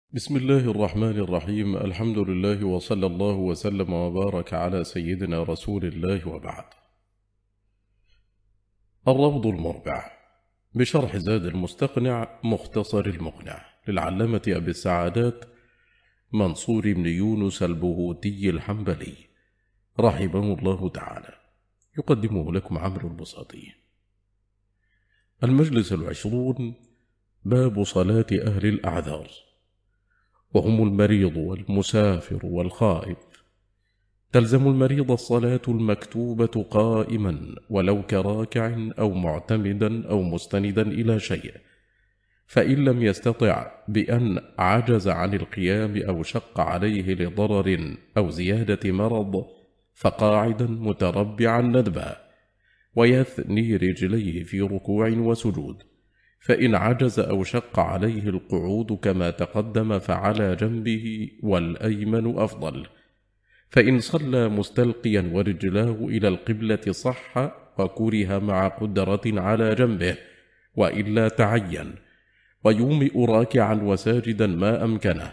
بسم الله الرحمن الرحيم. الحمد لله وصلى الله وسلم وبارك على سيدنا رسول الله وبعد. الروض المربع بشرح زاد المستقنع مختصر المقنع للعلامة أبي السعادات منصور بن يونس البهوتي الحنبلي رحمه الله تعالى، يقدمه لكم عمرو البساطي. المجلس 20 باب صلاة أهل الأعذار، وهم المريض والمسافر والخائف. تلزم المريض الصلاة المكتوبة قائما ولو كراكع أو معتمدا أو مستندا إلى شيء، فإن لم يستطع بأن عجز عن القيام أو شق عليه لضرر أو زيادة مرض فقاعدا متربعا ندبا، ويثني رجليه في ركوع وسجود. فإن عجز أو شق عليه القعود كما تقدم فعلى جنبه والأيمن أفضل. فإن صلى مستلقيا ورجلاه إلى القبلة صح، وكره مع قدرة على جنبه وإلا تعين، ويومئ راكعا وساجدا ما أمكنه،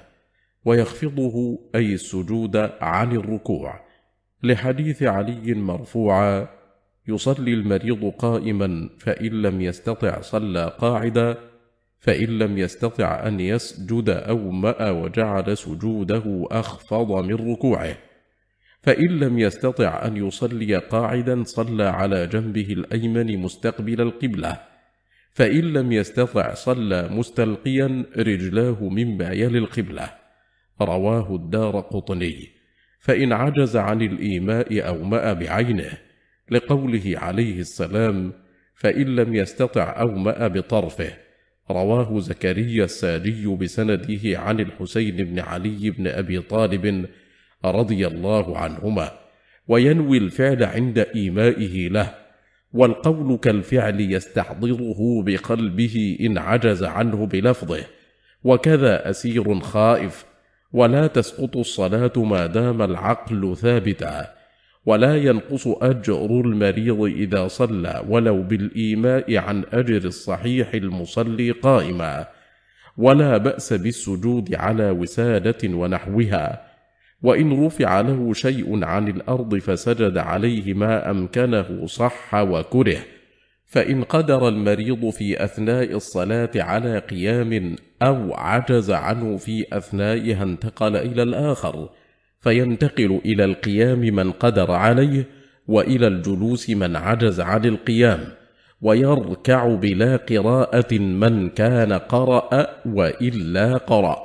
ويخفضه أي السجود عن الركوع، لحديث علي مرفوعا: يصلي المريض قائما فإن لم يستطع صلى قاعدا، فإن لم يستطع أن يسجد أومأ وجعل سجوده أخفض من ركوعه، فإن لم يستطع أن يصلي قاعدا صلى على جنبه الأيمن مستقبل القبلة، فإن لم يستطع صلى مستلقيا رجلاه مما يلي القبلة. رواه الدارقطني. فإن عجز عن الإيماء أومأ بعينه، لقوله عليه السلام: فإن لم يستطع أومأ بطرفه. رواه زكريا الساجي بسنده عن الحسين بن علي بن أبي طالب رضي الله عنهما، وينوي الفعل عند إيمائه له، والقول كالفعل يستحضره بقلبه إن عجز عنه بلفظه، وكذا أسير خائف. ولا تسقط الصلاة ما دام العقل ثابتا، ولا ينقص أجر المريض إذا صلى ولو بالإيماء عن أجر الصحيح المصلي قائما، ولا بأس بالسجود على وسادة ونحوها. وإن رفع له شيء عن الأرض فسجد عليه ما أمكنه صح وكره. فإن قدر المريض في أثناء الصلاة على قيام أو عجز عنه في أثنائها انتقل إلى الآخر، فينتقل إلى القيام من قدر عليه، وإلى الجلوس من عجز عن القيام، ويركع بلا قراءة من كان قرأ وإلا قرأ،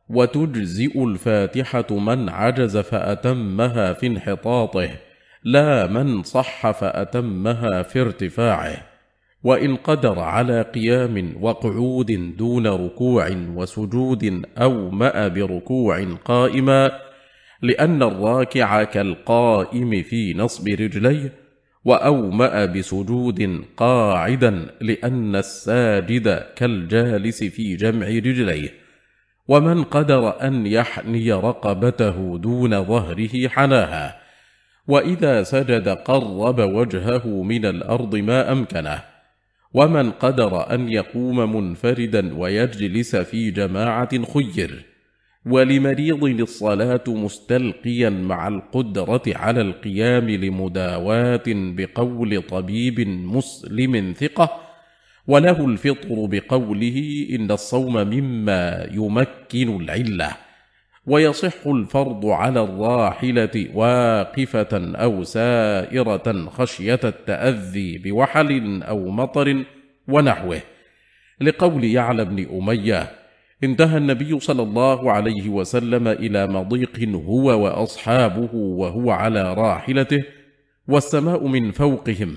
وتجزئ الفاتحة من عجز فأتمها في انحطاطه، لا من صح فأتمها في ارتفاعه. وإن قدر على قيام وقعود دون ركوع وسجود أومأ بركوع قائما، لأن الراكع كالقائم في نصب رجليه، وأومأ بسجود قاعدا لأن الساجد كالجالس في جمع رجليه. ومن قدر أن يحني رقبته دون ظهره حناها، وإذا سجد قرب وجهه من الأرض ما أمكنه. ومن قدر أن يقوم منفردا ويجلس في جماعة خير. ولمريض الصلاة مستلقيا مع القدرة على القيام لمداواة بقول طبيب مسلم ثقة، وله الفطر بقوله إن الصوم مما يمكن العلة. ويصح الفرض على الراحلة واقفة أو سائرة خشية التأذي بوحل أو مطر ونحوه، لقول يعلى بن أمية: انتهى النبي صلى الله عليه وسلم إلى مضيق هو وأصحابه وهو على راحلته، والسماء من فوقهم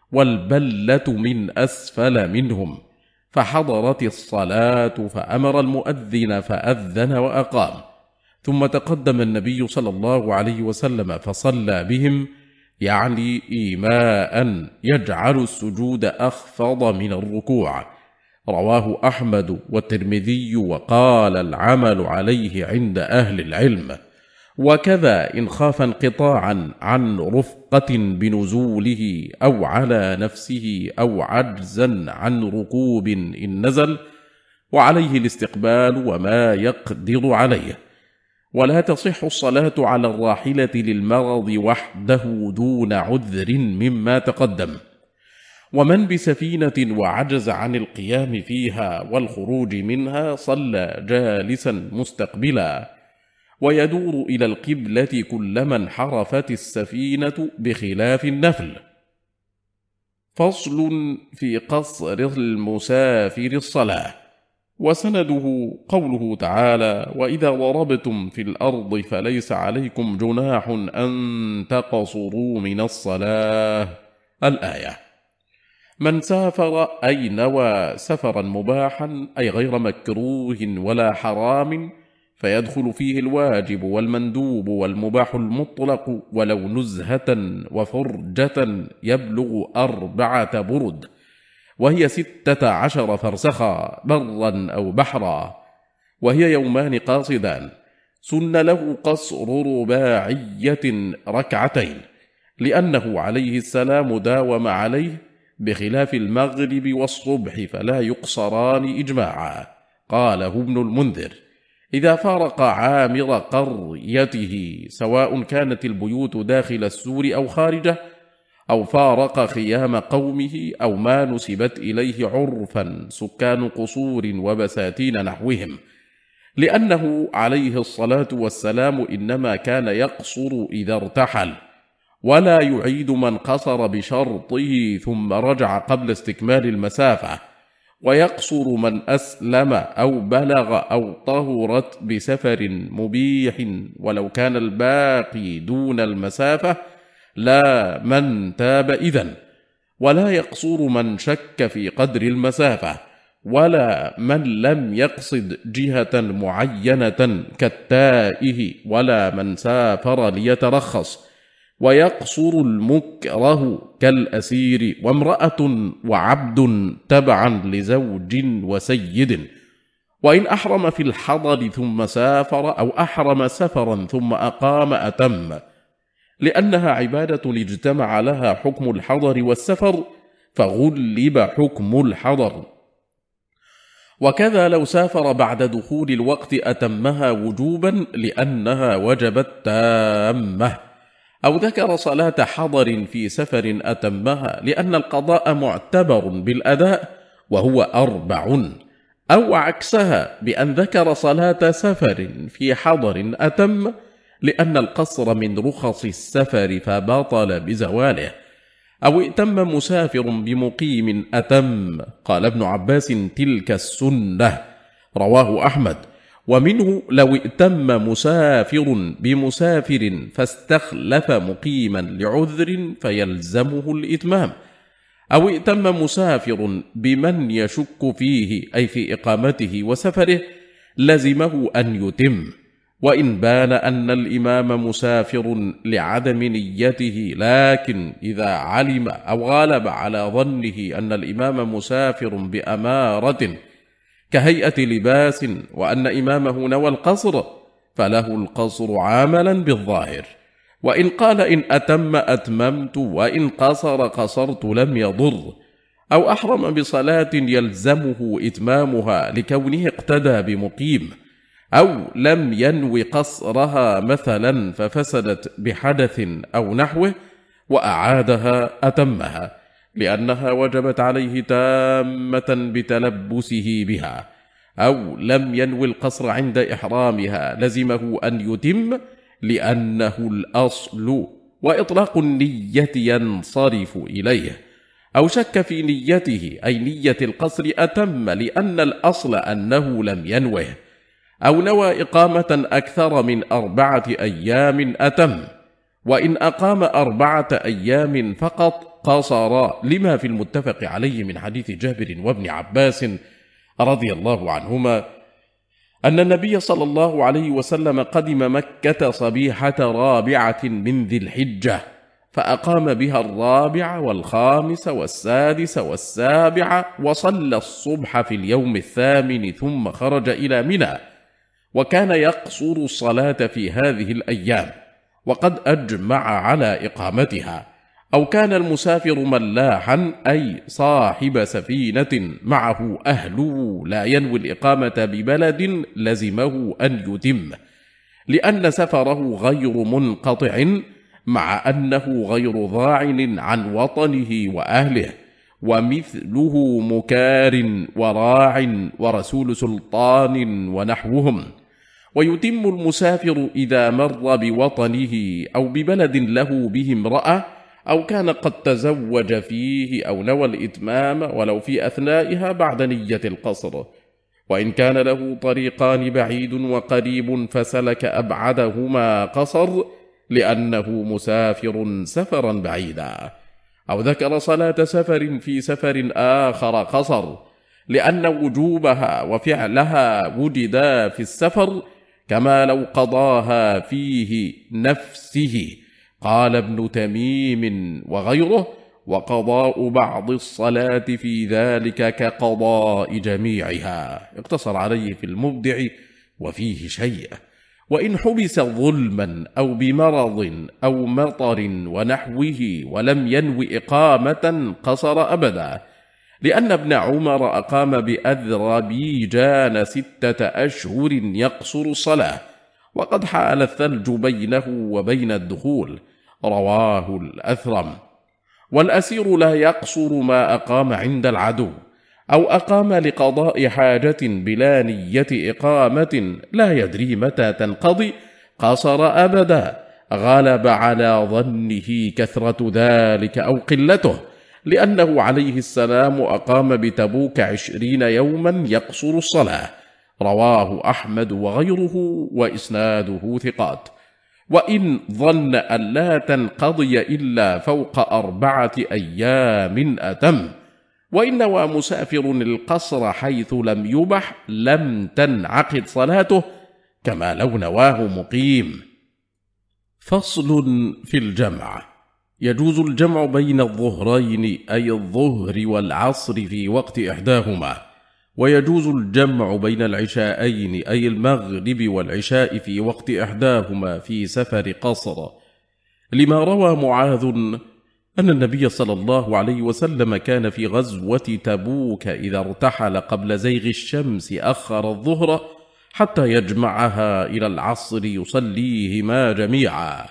والبلة من أسفل منهم، فحضرت الصلاة فأمر المؤذن فأذن وأقام، ثم تقدم النبي صلى الله عليه وسلم فصلى بهم، يعني إيماء يجعل السجود أخفض من الركوع. رواه أحمد والترمذي، وقال العمل عليه عند أهل العلم. وكذا إن خاف انقطاعا عن رفقة بنزوله أو على نفسه أو عجزا عن ركوب إن نزل، وعليه الاستقبال وما يقدر عليه. ولا تصح الصلاة على الراحلة للمرض وحده دون عذر مما تقدم. ومن بسفينة وعجز عن القيام فيها والخروج منها صلى جالسا مستقبلا، ويدور إلى القبلة كلما انحرفت السفينة بخلاف النفل. فصل في قصر المسافر الصلاة. وسنده قوله تعالى: وإذا ضربتم في الأرض فليس عليكم جناح أن تقصروا من الصلاة. الآية. من سافر أي نوى سفرا مباحا أي غير مكروه ولا حرام، فيدخل فيه الواجب والمندوب والمباح المطلق ولو نزهة وفرجة يبلغ 4 برد، وهي 16 فرسخا برا أو بحرا، وهي يومان قاصدان. سن له قصر رباعية 2 لأنه عليه السلام داوم عليه، بخلاف المغرب والصبح فلا يقصران إجماعا. قاله ابن المنذر: إذا فارق عامر قريته سواء كانت البيوت داخل السور أو خارجه، أو فارق خيام قومه، أو ما نسبت إليه عرفا سكان قصور وبساتين نحوهم، لأنه عليه الصلاة والسلام إنما كان يقصر إذا ارتحل، ولا يعيد من قصر بشرطه ثم رجع قبل استكمال المسافة، ويقصر من أسلم أو بلغ أو طهرت بسفر مبيح ولو كان الباقي دون المسافة، لا من تاب إذن. ولا يقصر من شك في قدر المسافة، ولا من لم يقصد جهة معينة كالتائه، ولا من سافر ليترخص. ويقصر المكره كالأسير وامرأة وعبد تبعا لزوج وسيد. وإن أحرم في الحضر ثم سافر، أو أحرم سفرا ثم أقام أتم، لأنها عبادة اجتمع لها حكم الحضر والسفر فغلب حكم الحضر. وكذا لو سافر بعد دخول الوقت أتمها وجوبا لأنها وجبت تامة، أو ذكر صلاة حضر في سفر أتمها لأن القضاء معتبر بالأداء وهو 4، أو عكسها بأن ذكر صلاة سفر في حضر أتم لأن القصر من رخص السفر فبطل بزواله، أو ائتم مسافر بمقيم أتم. قال ابن عباس: تلك السنة. رواه أحمد. ومنه: لو ائتم مسافر بمسافر فاستخلف مقيما لعذر فيلزمه الإتمام، أو ائتم مسافر بمن يشك فيه أي في إقامته وسفره لزمه أن يتم، وإن بان أن الإمام مسافر لعدم نيته، لكن إذا علم أو غالب على ظنه أن الإمام مسافر بأمارة كهيئة لباس وأن إمامه نوى القصر فله القصر عاملا بالظاهر. وإن قال إن أتم أتممت وإن قصر قصرت لم يضر، أو أحرم بصلاة يلزمه إتمامها لكونه اقتدى بمقيم، أو لم ينو قصرها مثلا ففسدت بحدث أو نحوه وأعادها أتمها لأنها وجبت عليه تامة بتلبسه بها، أو لم ينو القصر عند إحرامها لزمه أن يتم لأنه الأصل، وإطلاق النية ينصرف إليه، أو شك في نيته أي نية القصر أتم لأن الأصل أنه لم ينوه، أو نوى إقامة أكثر من 4 أيام أتم، وإن أقام 4 أيام فقط قصر، لما في المتفق عليه من حديث جابر وابن عباس رضي الله عنهما أن النبي صلى الله عليه وسلم قدم مكة صبيحة 4 من ذي الحجة، فأقام بها 4 والخامس والسادس والسابع، وصلى الصبح في اليوم 8 ثم خرج إلى منى، وكان يقصر الصلاة في هذه الأيام، وقد أجمع على إقامتها، أو كان المسافر ملاحا أي صاحب سفينة معه أهله لا ينوي الإقامة ببلد لزمه أن يتم، لأن سفره غير منقطع مع أنه غير ضاعن عن وطنه وأهله، ومثله مكار وراع ورسول سلطان ونحوهم. ويتم المسافر إذا مر بوطنه أو ببلد له به امرأة، أو كان قد تزوج فيه أو نوى الإتمام ولو في أثنائها بعد نية القصر. وإن كان له طريقان بعيد وقريب فسلك أبعدهما قصر لأنه مسافر سفرا بعيدا، أو ذكر صلاة سفر في سفر آخر قصر لأن وجوبها وفعلها وجدا في السفر، كما لو قضاها فيه نفسه. قال ابن تميم وغيره: وقضاء بعض الصلاة في ذلك كقضاء جميعها. اقتصر عليه في المبدع وفيه شيء. وإن حبس ظلما أو بمرض أو مطر ونحوه ولم ينو إقامة قصر أبدا، لأن ابن عمر أقام بأذربيجان 6 أشهر يقصر الصلاة، وقد حال الثلج بينه وبين الدخول. رواه الأثرم. والأسير لا يقصر ما أقام عند العدو، أو أقام لقضاء حاجة بلا نية إقامة لا يدري متى تنقضي، قصر أبدا، غلب على ظنه كثرة ذلك أو قلته، لأنه عليه السلام أقام بتبوك 20 يوما يقصر الصلاة. رواه أحمد وغيره وإسناده ثقات. وإن ظن أن لا تنقضي إلا فوق 4 أيام أتم. وإن نوى مسافر القصر حيث لم يبح لم تنعقد صلاته، كما لو نواه مقيم. فصل في الجمع. يجوز الجمع بين الظهرين أي الظهر والعصر في وقت إحداهما، ويجوز الجمع بين العشاءين أي المغرب والعشاء في وقت إحداهما في سفر قصر، لما روى معاذ أن النبي صلى الله عليه وسلم كان في غزوة تبوك إذا ارتحل قبل زيغ الشمس أخر الظهر حتى يجمعها إلى العصر يصليهما جميعا،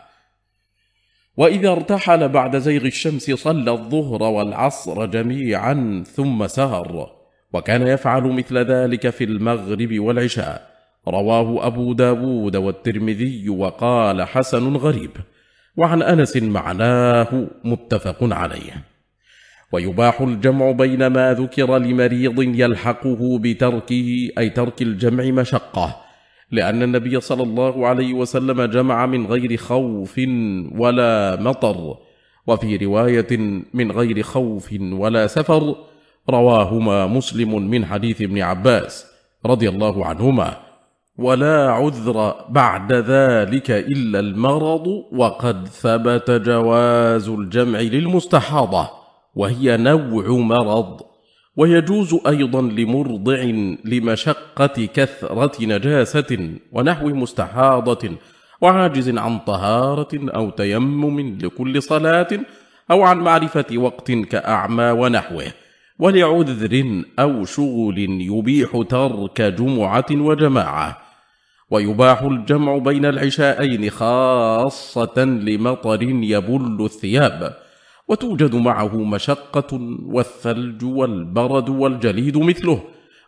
وإذا ارتحل بعد زيغ الشمس صلى الظهر والعصر جميعا ثم سهر، وكان يفعل مثل ذلك في المغرب والعشاء. رواه أبو داود والترمذي وقال حسن غريب. وعن أنس معناه متفق عليه. ويباح الجمع بين ما ذكر لمريض يلحقه بتركه أي ترك الجمع مشقة، لأن النبي صلى الله عليه وسلم جمع من غير خوف ولا مطر، وفي رواية من غير خوف ولا سفر، رواهما مسلم من حديث ابن عباس رضي الله عنهما. ولا عذر بعد ذلك إلا المرض، وقد ثبت جواز الجمع للمستحاضة وهي نوع مرض، ويجوز أيضا لمرضع لمشقة كثرة نجاسة ونحو مستحاضة وعاجز عن طهارة أو تيمم لكل صلاة، أو عن معرفة وقت كأعمى ونحوه، ولعذر أو شغل يبيح ترك جمعة وجماعة. ويباح الجمع بين العشاءين خاصة لمطر يبل الثياب، وتوجد معه مشقة والثلج والبرد والجليد مثله،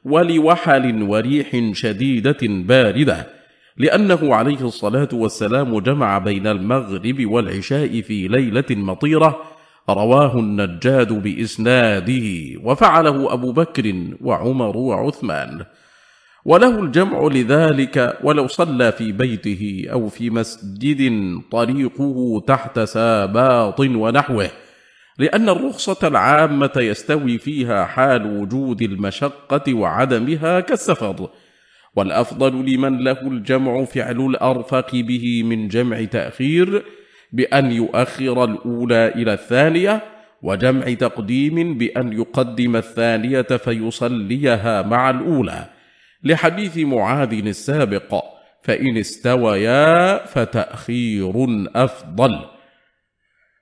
ولوحل وريح شديدة باردة، لأنه عليه الصلاة والسلام جمع بين المغرب والعشاء في ليلة مطيرة. رواه النجاد بإسناده، وفعله أبو بكر وعمر وعثمان. وله الجمع لذلك ولو صلى في بيته أو في مسجد طريقه تحت ساباط ونحوه، لأن الرخصة العامة يستوي فيها حال وجود المشقة وعدمها كالسفر. والأفضل لمن له الجمع فعل الأرفق به من جمع تأخير بأن يؤخر الأولى إلى الثانية، وجمع تقديم بأن يقدم الثانية فيصليها مع الأولى، لحديث معاذ السابق: فإن استويا فتأخير أفضل.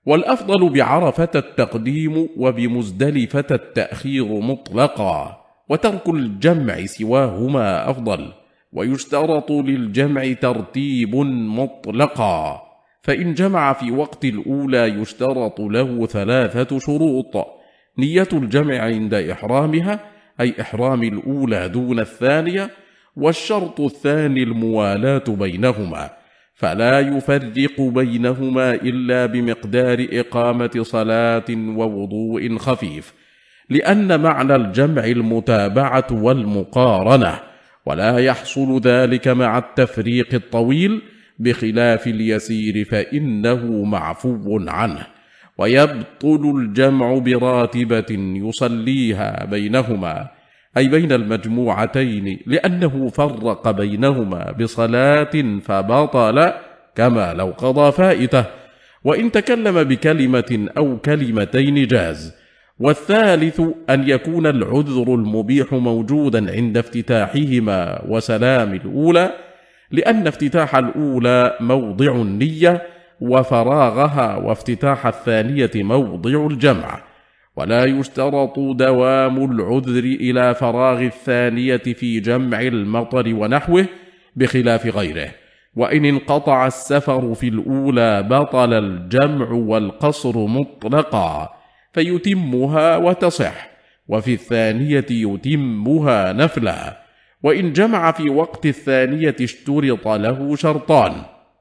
والأفضل بعرفة التقديم وبمزدلفة التأخير مطلقا، وترك الجمع سواهما أفضل، ويشترط للجمع ترتيب مطلقا، فإن جمع في وقت الأولى يشترط له 3 شروط: نية الجمع عند إحرامها، أي إحرام الأولى دون الثانية، والشرط الثاني الموالاة بينهما، فلا يفرق بينهما إلا بمقدار إقامة صلاة ووضوء خفيف، لأن معنى الجمع المتابعة والمقارنة، ولا يحصل ذلك مع التفريق الطويل، بخلاف اليسير فإنه معفو عنه. ويبطل الجمع براتبة يصليها بينهما، أي بين المجموعتين، لأنه فرق بينهما بصلاة فبطل كما لو قضى فائته، وإن تكلم بكلمة أو كلمتين جاز. والثالث أن يكون العذر المبيح موجودا عند افتتاحهما وسلام الأولى، لأن افتتاح الأولى موضع النية، وفراغها وافتتاح الثانية موضع الجمع، ولا يشترط دوام العذر إلى فراغ الثانية في جمع المطر ونحوه، بخلاف غيره. وإن انقطع السفر في الأولى بطل الجمع والقصر مطلقا، فيتمها وتصح، وفي الثانية يتمها نفلا. وإن جمع في وقت الثانية اشترط له شرطان: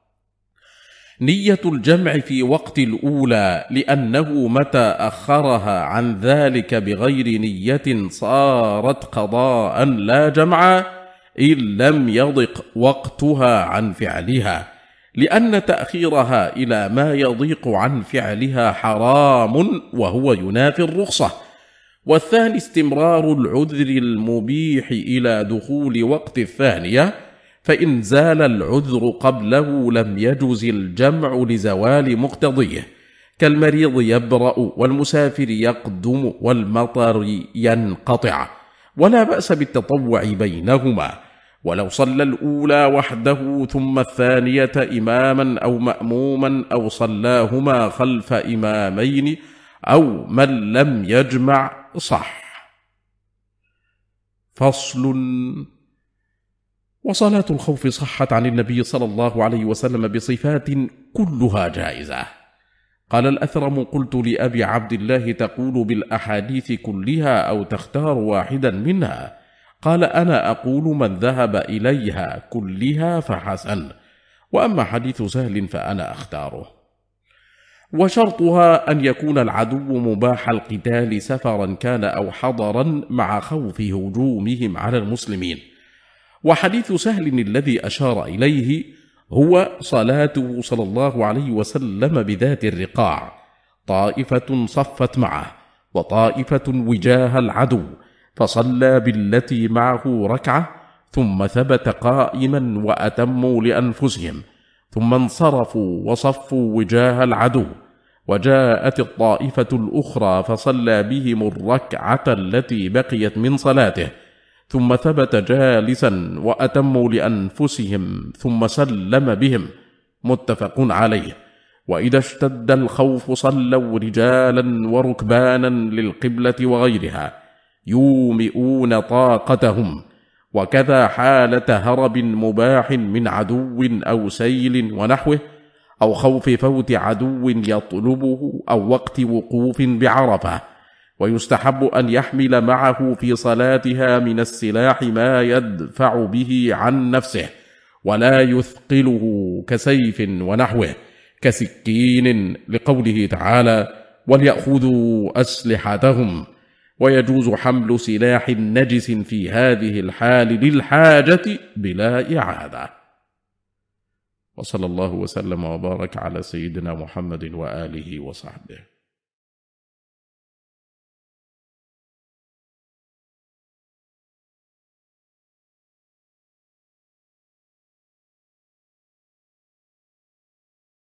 نية الجمع في وقت الأولى، لأنه متى أخرها عن ذلك بغير نية صارت قضاء لا جمع، إن لم يضق وقتها عن فعلها، لأن تأخيرها إلى ما يضيق عن فعلها حرام، وهو ينافي الرخصة. والثاني استمرار العذر المبيح إلى دخول وقت الثانية، فإن زال العذر قبله لم يجز الجمع لزوال مقتضيه، كالمريض يبرأ والمسافر يقدم والمطر ينقطع، ولا بأس بالتطوع بينهما. ولو صلى الأولى وحده ثم الثانية إماما أو مأموما، أو صلاهما خلف إمامين، أو من لم يجمع صح. فصل: وصلاة الخوف صحت عن النبي صلى الله عليه وسلم بصفات كلها جائزة. قال الأثرم: قلت لأبي عبد الله: تقول بالأحاديث كلها أو تختار واحدا منها؟ قال: أنا أقول من ذهب إليها كلها فحسن، وأما حديث سهل فأنا أختاره. وشرطها أن يكون العدو مباح القتال سفرا كان أو حضرا، مع خوف هجومهم على المسلمين. وحديث سهل الذي أشار إليه هو صلاته صلى الله عليه وسلم بذات الرقاع، طائفة صفت معه وطائفة وجاه العدو، فصلى بالتي معه ركعة، ثم ثبت قائما وأتموا لأنفسهم، ثم انصرفوا وصفوا وجاه العدو، وجاءت الطائفة الأخرى فصلى بهم الركعة التي بقيت من صلاته، ثم ثبت جالسا وأتموا لأنفسهم، ثم سلم بهم، متفق عليه. وإذا اشتد الخوف صلوا رجالا وركبانا للقبلة وغيرها، يومئون طاقتهم، وكذا حالة هرب مباح من عدو أو سيل ونحوه، أو خوف فوت عدو يطلبه، أو وقت وقوف بعرفة. ويستحب أن يحمل معه في صلاتها من السلاح ما يدفع به عن نفسه، ولا يثقله كسيف ونحوه، كسكين، لقوله تعالى: وليأخذوا أسلحتهم. ويجوز حمل سلاح نجس في هذه الحال للحاجة بلا إعادة. وصلى الله وسلم وبارك على سيدنا محمد وآله وصحبه.